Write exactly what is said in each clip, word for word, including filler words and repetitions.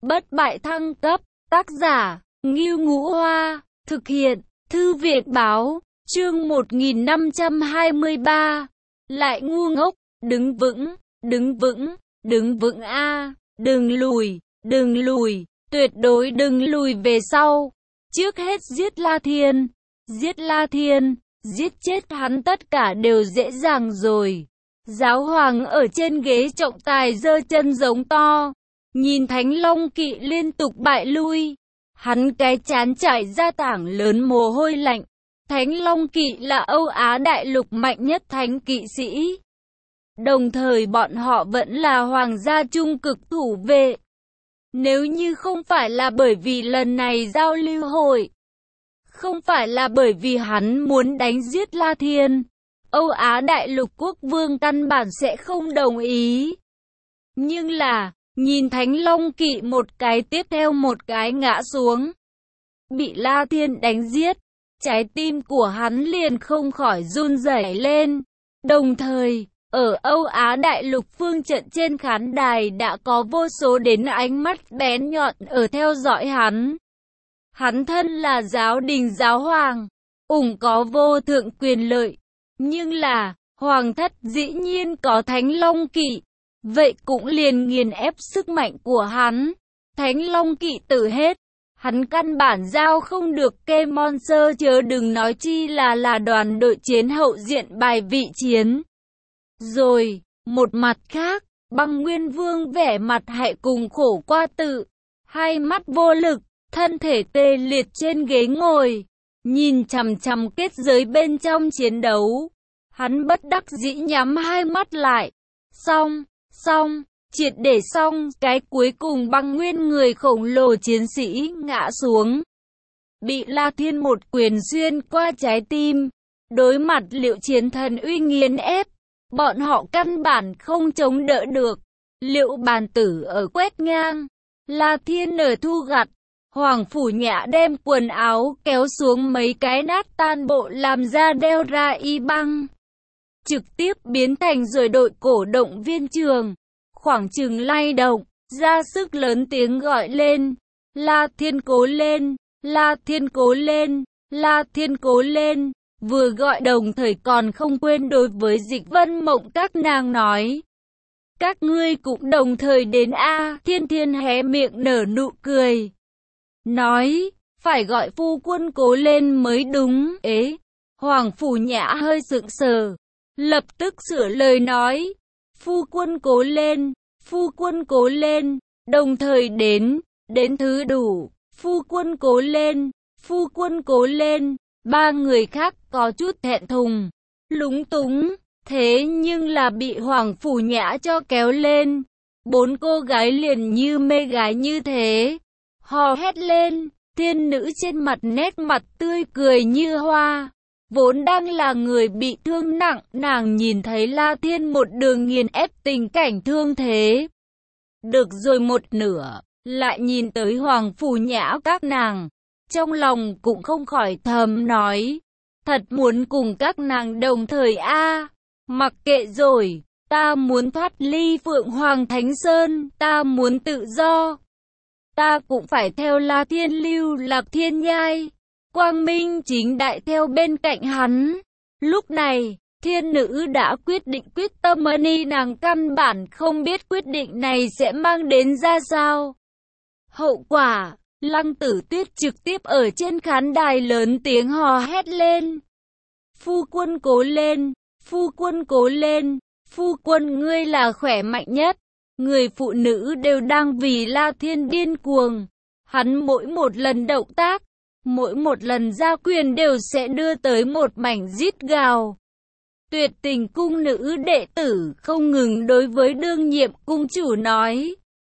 Bất bại thăng cấp, tác giả, Ngưu Ngũ Hoa, thực hiện, Thư viện báo, chương một nghìn năm trăm hai mươi ba, lại ngu ngốc, đứng vững, đứng vững, đứng vững a, đừng lùi, đừng lùi, tuyệt đối đừng lùi về sau. Trước hết giết La Thiên, giết La Thiên, giết chết hắn tất cả đều dễ dàng rồi. Giáo hoàng ở trên ghế trọng tài giơ chân giống to, nhìn Thánh Long Kỵ liên tục bại lui, hắn cái chán chảy ra tảng lớn mồ hôi lạnh. Thánh Long Kỵ là Âu Á đại lục mạnh nhất thánh kỵ sĩ. Đồng thời bọn họ vẫn là hoàng gia trung cực thủ vệ. Nếu như không phải là bởi vì lần này giao lưu hội, không phải là bởi vì hắn muốn đánh giết La Thiên, Âu Á đại lục quốc vương căn bản sẽ không đồng ý. Nhưng là, nhìn Thánh Long Kỵ một cái tiếp theo một cái ngã xuống, bị La Thiên đánh giết, trái tim của hắn liền không khỏi run rẩy lên. Đồng thời, ở Âu Á đại lục phương trận trên khán đài đã có vô số đến ánh mắt bén nhọn ở theo dõi hắn. Hắn thân là giáo đình giáo hoàng, ủng có vô thượng quyền lợi, nhưng là, hoàng thất dĩ nhiên có Thánh Long Kỵ, vậy cũng liền nghiền ép sức mạnh của hắn. Thánh Long Kỵ tử hết, hắn căn bản giao không được kê Monster, chớ đừng nói chi là là đoàn đội chiến hậu diện bài vị chiến. Rồi, một mặt khác, Băng Nguyên Vương vẻ mặt hại cùng khổ qua tự, hai mắt vô lực, thân thể tê liệt trên ghế ngồi, nhìn chằm chằm kết giới bên trong chiến đấu. Hắn bất đắc dĩ nhắm hai mắt lại. Xong, xong, triệt để xong, cái cuối cùng Băng Nguyên người khổng lồ chiến sĩ ngã xuống. Bị La Thiên một quyền xuyên qua trái tim. Đối mặt Liệu Chiến Thần uy nghiền ép, bọn họ căn bản không chống đỡ được. Liệu Bàn Tử ở quét ngang, La Thiên ở thu gặt. Hoàng Phủ Nhã đem quần áo kéo xuống mấy cái nát tan bộ làm ra đeo ra y băng. Trực tiếp biến thành rồi đội cổ động viên trường. Khoảng chừng lay động, ra sức lớn tiếng gọi lên. La Thiên cố lên, La Thiên cố lên, La Thiên cố lên. Vừa gọi đồng thời còn không quên đối với Dịch Vân Mộng các nàng nói. Các ngươi cũng đồng thời đến a. Thiên Thiên hé miệng nở nụ cười. Nói, phải gọi phu quân cố lên mới đúng. Ế, Hoàng Phủ Nhã hơi sững sờ, lập tức sửa lời nói. Phu quân cố lên, phu quân cố lên, đồng thời đến, đến thứ đủ. Phu quân cố lên, phu quân cố lên. Ba người khác có chút thẹn thùng, lúng túng, thế nhưng là bị Hoàng Phủ Nhã cho kéo lên. Bốn cô gái liền như mê gái như thế, hò hét lên. Thiên nữ trên mặt nét mặt tươi cười như hoa. Vốn đang là người bị thương nặng, nàng nhìn thấy La Thiên một đường nghiền ép tình cảnh thương thế. Được rồi một nửa, lại nhìn tới Hoàng Phủ Nhã các nàng. Trong lòng cũng không khỏi thầm nói, thật muốn cùng các nàng đồng thời a. À, mặc kệ rồi, ta muốn thoát ly Phượng Hoàng Thánh Sơn, ta muốn tự do. Ta cũng phải theo La Thiên lưu lạc thiên nhai, quang minh chính đại theo bên cạnh hắn. Lúc này, thiên nữ đã quyết định quyết tâm đi, nàng căn bản không biết quyết định này sẽ mang đến ra sao. Hậu quả, Lăng Tử Tuyết trực tiếp ở trên khán đài lớn tiếng hò hét lên. Phu quân cố lên, phu quân cố lên, phu quân ngươi là khỏe mạnh nhất. Người phụ nữ đều đang vì La Thiên điên cuồng. Hắn mỗi một lần động tác, mỗi một lần ra quyền đều sẽ đưa tới một mảnh rít gào. Tuyệt Tình cung nữ đệ tử không ngừng đối với đương nhiệm cung chủ nói.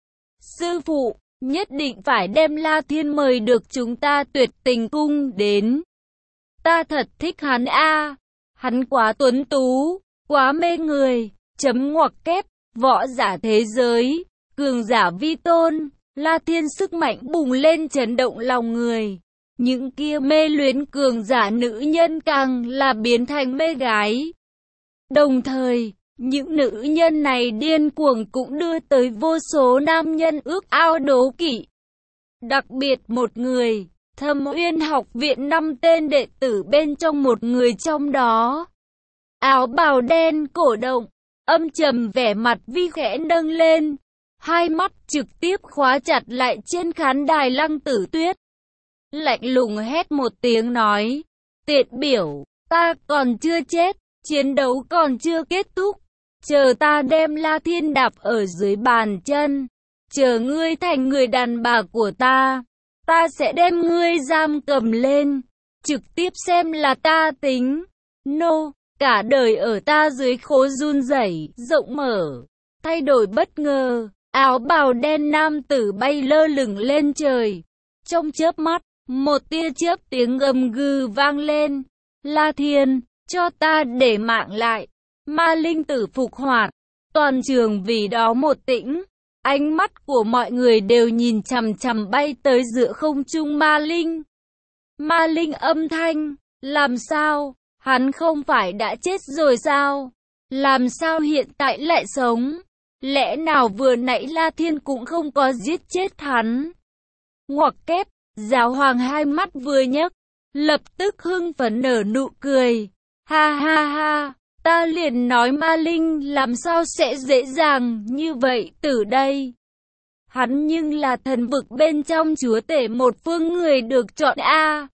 Sư phụ, nhất định phải đem La Thiên mời được chúng ta Tuyệt Tình cung đến. Ta thật thích hắn a, hắn quá tuấn tú, quá mê người. Chấm ngoặc kép, võ giả thế giới, cường giả vi tôn. La Thiên sức mạnh bùng lên chấn động lòng người. Những kia mê luyến cường giả nữ nhân càng là biến thành mê gái. Đồng thời, Những nữ nhân này điên cuồng cũng đưa tới vô số nam nhân ước ao đố kỵ. Đặc biệt một người, Thâm Uyên học viện năm tên đệ tử bên trong một người trong đó. Áo bào đen cổ động, âm trầm vẻ mặt vi khẽ nâng lên. Hai mắt trực tiếp khóa chặt lại trên khán đài Lăng Tử Tuyết. Lạnh lùng hét một tiếng nói, tiệt biểu, ta còn chưa chết, chiến đấu còn chưa kết thúc. Chờ ta đem La Thiên đạp ở dưới bàn chân. Chờ ngươi thành người đàn bà của ta. Ta sẽ đem ngươi giam cầm lên. Trực tiếp xem là ta tính. Nô, cả đời ở ta dưới khố run rẩy, rộng mở. Thay đổi bất ngờ, áo bào đen nam tử bay lơ lửng lên trời. Trong chớp mắt, một tia chớp tiếng gầm gừ vang lên. La Thiên, cho ta để mạng lại. Ma linh tử phục hoạt, toàn trường vì đó một tĩnh, ánh mắt của mọi người đều nhìn chằm chằm bay tới giữa không trung ma linh. Ma linh âm thanh, làm sao, hắn không phải đã chết rồi sao, làm sao hiện tại lại sống, lẽ nào vừa nãy La Thiên cũng không có giết chết hắn. Ngoặc kép, giáo hoàng hai mắt vừa nhấc, lập tức hưng phấn nở nụ cười, ha ha ha. Ta liền nói ma linh làm sao sẽ dễ dàng như vậy từ đây. Hắn nhưng là thần vực bên trong chúa tể một phương người được chọn a.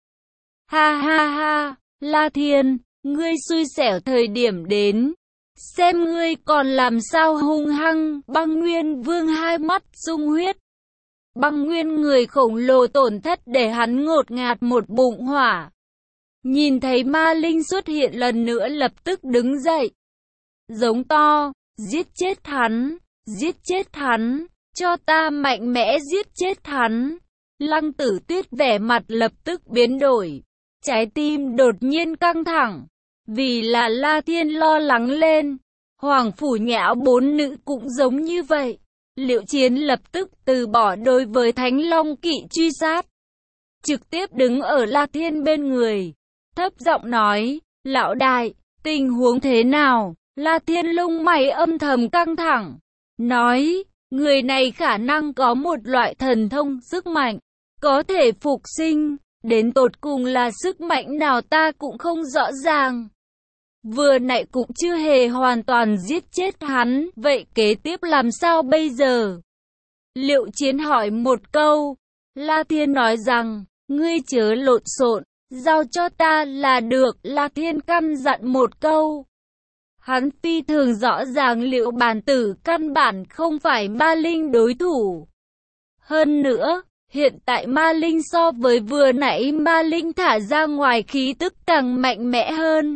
Ha ha ha, La Thiên, ngươi xui xẻo thời điểm đến. Xem ngươi còn làm sao hung hăng, băng nguyên vương hai mắt sung huyết. Băng nguyên người khổng lồ tổn thất để hắn ngột ngạt một bụng hỏa. Nhìn thấy ma linh xuất hiện lần nữa lập tức đứng dậy. Giống to, giết chết hắn, giết chết hắn, cho ta mạnh mẽ giết chết hắn. Lăng Tử Tuyết vẻ mặt lập tức biến đổi. Trái tim đột nhiên căng thẳng. Vì là La Thiên lo lắng lên. Hoàng phủ nhão bốn nữ cũng giống như vậy. Liệu Chiến lập tức từ bỏ đối với Thánh Long kỵ truy sát. Trực tiếp đứng ở La Thiên bên người. Thấp giọng nói, lão đại, tình huống thế nào? La Thiên lông mày âm thầm căng thẳng. Nói, người này khả năng có một loại thần thông sức mạnh, có thể phục sinh, đến tột cùng là sức mạnh nào ta cũng không rõ ràng. Vừa nãy cũng chưa hề hoàn toàn giết chết hắn, vậy kế tiếp làm sao bây giờ? Liệu Chiến hỏi một câu, La Thiên nói rằng, ngươi chớ lộn xộn. Giao cho ta là được, La Thiên căn dặn một câu. Hắn phi thường rõ ràng liệu bản tử căn bản không phải ma linh đối thủ. Hơn nữa, hiện tại ma linh so với vừa nãy ma linh thả ra ngoài khí tức càng mạnh mẽ hơn.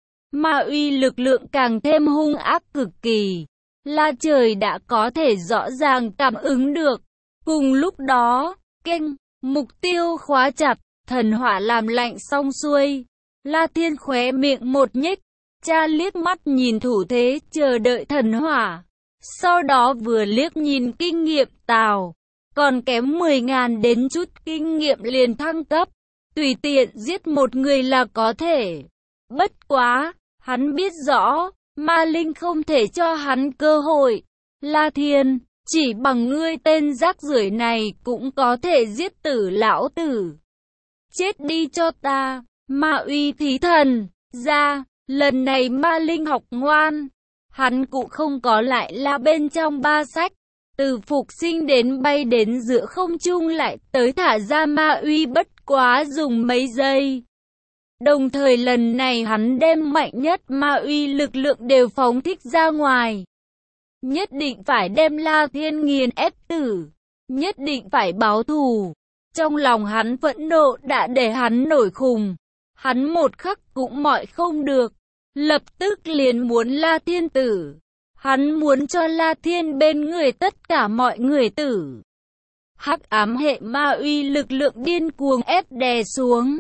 Ma uy lực lượng càng thêm hung ác cực kỳ. La Trời đã có thể rõ ràng cảm ứng được. Cùng lúc đó, kênh, mục tiêu khóa chặt. Thần hỏa làm lạnh xong xuôi, La Thiên khóe miệng một nhếch, cha liếc mắt nhìn thủ thế chờ đợi thần hỏa. Sau đó vừa liếc nhìn kinh nghiệm Tào, còn kém mười ngàn đến chút kinh nghiệm liền thăng cấp, tùy tiện giết một người là có thể. Bất quá, hắn biết rõ, ma linh không thể cho hắn cơ hội. La Thiên, chỉ bằng ngươi tên rác rưởi này cũng có thể giết tử lão tử. Chết đi cho ta, ma uy thí thần, ra, lần này ma linh học ngoan. Hắn cũng không có lại là bên trong ba sách, từ phục sinh đến bay đến giữa không trung lại tới thả ra ma uy bất quá dùng mấy giây. Đồng thời lần này hắn đem mạnh nhất ma uy lực lượng đều phóng thích ra ngoài. Nhất định phải đem La Thiên nghiền ép tử, nhất định phải báo thù. Trong lòng hắn phẫn nộ đã để hắn nổi khùng. Hắn một khắc cũng mọi không được. Lập tức liền muốn La Thiên tử. Hắn muốn cho La Thiên bên người tất cả mọi người tử. Hắc ám hệ ma uy lực lượng điên cuồng ép đè xuống.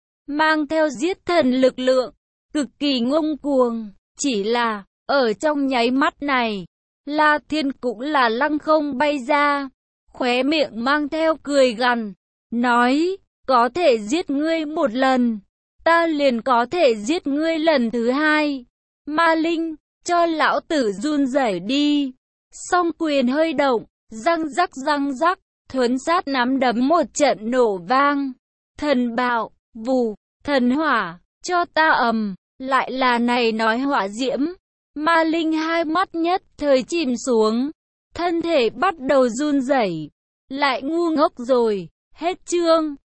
Mang theo giết thần lực lượng. Cực kỳ ngông cuồng. Chỉ là, ở trong nháy mắt này, La Thiên cũng là lăng không bay ra. Khóe miệng mang theo cười gằn, nói, có thể giết ngươi một lần, ta liền có thể giết ngươi lần thứ hai. Ma linh, cho lão tử run rẩy đi. Song quyền hơi động, răng rắc răng rắc, thuấn sát nắm đấm một trận nổ vang. Thần bạo, vù, thần hỏa, cho ta ầm, lại là này nói hỏa diễm. Ma Linh hai mắt nhất thời chìm xuống, thân thể bắt đầu run rẩy. Lại ngu ngốc rồi, hết chương.